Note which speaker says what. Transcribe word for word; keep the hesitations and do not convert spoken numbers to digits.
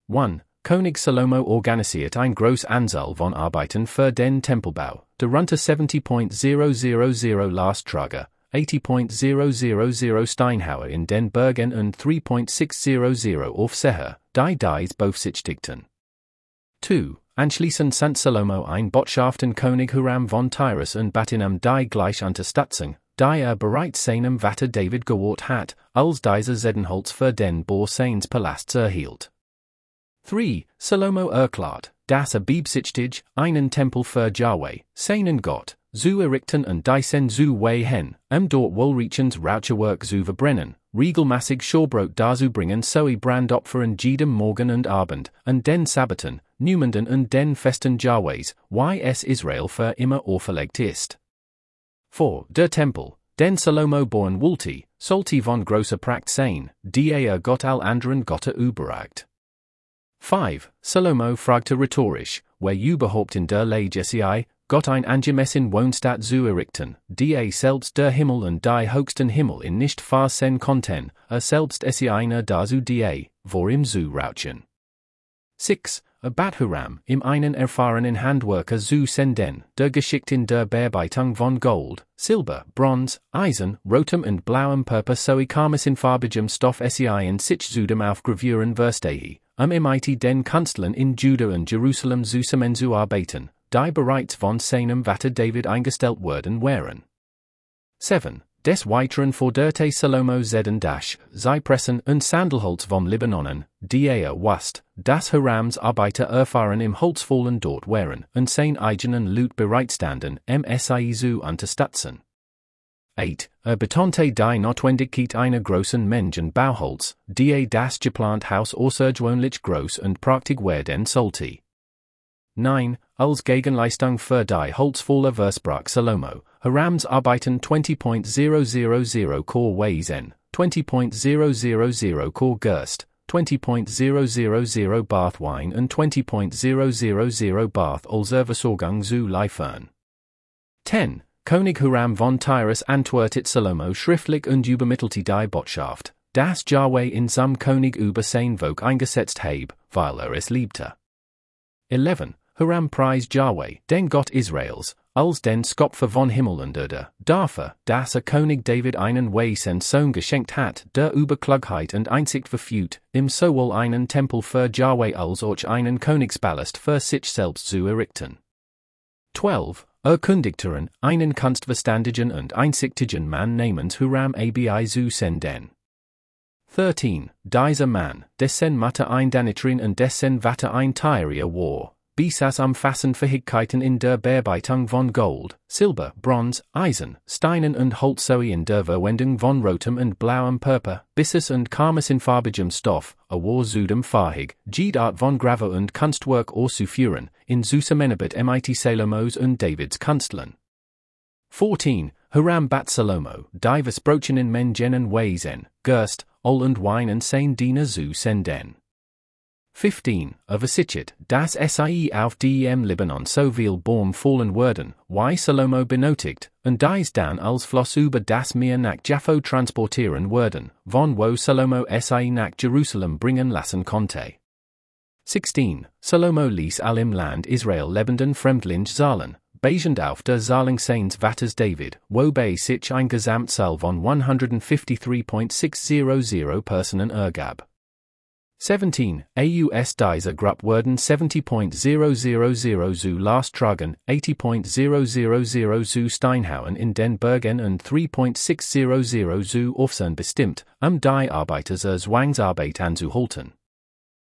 Speaker 1: one. König Salomo organisiert ein groß Anzahl von Arbeiten für den Tempelbau, darunter siebzig tausend Lastwagen, achtzig tausend Steinhauer in den Bergen und drei sechshundert Aufseher, die dies beaufsichtigten. zwei. Anschließend sandte Salomo ein Botschaften König Huram von Tyrus und Battinam die gleich Unterstützung, die er bereits seinem Vater David gewährt hat, als dieser Zeddenholz für den Bau seines Palasts erhielt. drei. Salomo erklärt, dass er beabsichtigt, einen Tempel für Yahweh, seinen Gott, zu errichten und diesen zu weihen, um dort wohlriechend Räucherwerk zu verbrennen, regelmäßig Schaubrot darzubringen sowie Brandopfer an jedem Morgen und Abend, und den Sabbaten, Neumanden und den Festen Yahwehs, wie es Israel für immer auferlegt ist. vier. Der Tempel, den Salomo bauen wollte, sollte von großer Pracht sein, die er Gott all anderen Götter überragt. fünf. Salomo fragte rhetorisch, wer überhaupt in der Lage sei, Gott ein angemessen Wohnstatt zu errichten, die er selbst der Himmel und die höchsten Himmel in nicht fassen konnten, er selbst es einer dazu die, vor ihm zu rauchen. sechs. Er bat Huram, ihm einen erfahrenen Handwerker zu senden, der geschickt in der Bearbeitung von Gold, Silber, Bronze, Eisen, rotem und blauem Purpur sowie karmesinfarbigem Stoff sei in sich zudem aufgravieren verstehe, um im It den Künstlern in Juda und Jerusalem zusammen zu arbeiten, die bereits von seinem Vater David eingestellt worden wären. sieben. Des Weiteren forderte Salomo Zedden Dash, Zypressen und Sandelholz vom Libanonen, die er wusste, dass Hurams Arbeiter erfahren im Holzfällen dort wären und sein eigenen Lut bereitstanden, um sie zu unterstützen. acht. Er betonte die Notwendigkeit einer großen Mengen Bauholz, die er das geplant Haus außergewöhnlich groß und praktisch werden sollte. neun. Als Gegenleistung für die Holzfälle versprach Salomo, Hurams Arbeiten zwanzig tausend Chor Weisen, zwanzig tausend Chor Gerst, zwanzig tausend Bath Wein und zwanzig tausend Bath Ölserversorgung zu liefern. zehn. König Huram von Tyrus antwortet Salomo schriftlich und übermittelte die Botschaft, dass Yahweh in seinem König über sein Volk eingesetzt habe, weil er es liebte. elf. Huram preist Yahweh, den Gott Israels, als den Schöpfer von Himmel und Erde, dafür, dass er König David einen weisen Sohn geschenkt hat, der über Klugheit und Einsicht verfügt, ihm sowohl einen Tempel für Yahweh als auch einen Königspalast für sich selbst zu errichten. zwölf. Erkundigteren, einen kunstverständigen und einsichtigen Mann namens Huram Abi zu senden. dreizehn. Dieser Mann, dessen Mutter ein Danitrin und dessen Vater ein Tyrier war, besaß umfassend Fähigkeiten in der Bearbeitung von Gold, Silber, Bronze, Eisen, Steinen und Holz sowie in der Verwendung von rotem und blauem Purpur, Bisses und karmesinfarbigem Stoff, er war zudem fähig, jede Art von Graver und Kunstwerk auszuführen, in Zusammenarbeit mit Salomos und Davids Künstlern. vierzehn. Huram bat Salomo, die versprochenen Mengen Weisen, Gerst, Öl und Wein und sein Diener zu senden. fünfzehn. Er versichert, dass sie auf dem Libanon so viel Baum fallen würden, wie Salomo benötigt, und dies dann als Floss über das Meer nach Jaffo transportieren würden, von wo Salomo sie nach Jerusalem bringen lassen konnte. sechzehn. Salomo ließ all im Land Israel lebenden Fremdlinge zahlen, basierend auf der Zahlung seines Vaters David, wobei sich ein Gesamtzahl von hundertfünfundfünfzig Komma sechshundert Personen ergab. siebzehn. Aus dieser Gruppe wurden siebzig Komma null zu Lastwagen, achtzig Komma null zu Steinhauen in den Bergen und drei Komma sechshundert zu Aufsehen bestimmt, um die Arbeiter zur Zwangsarbeit anzuhalten.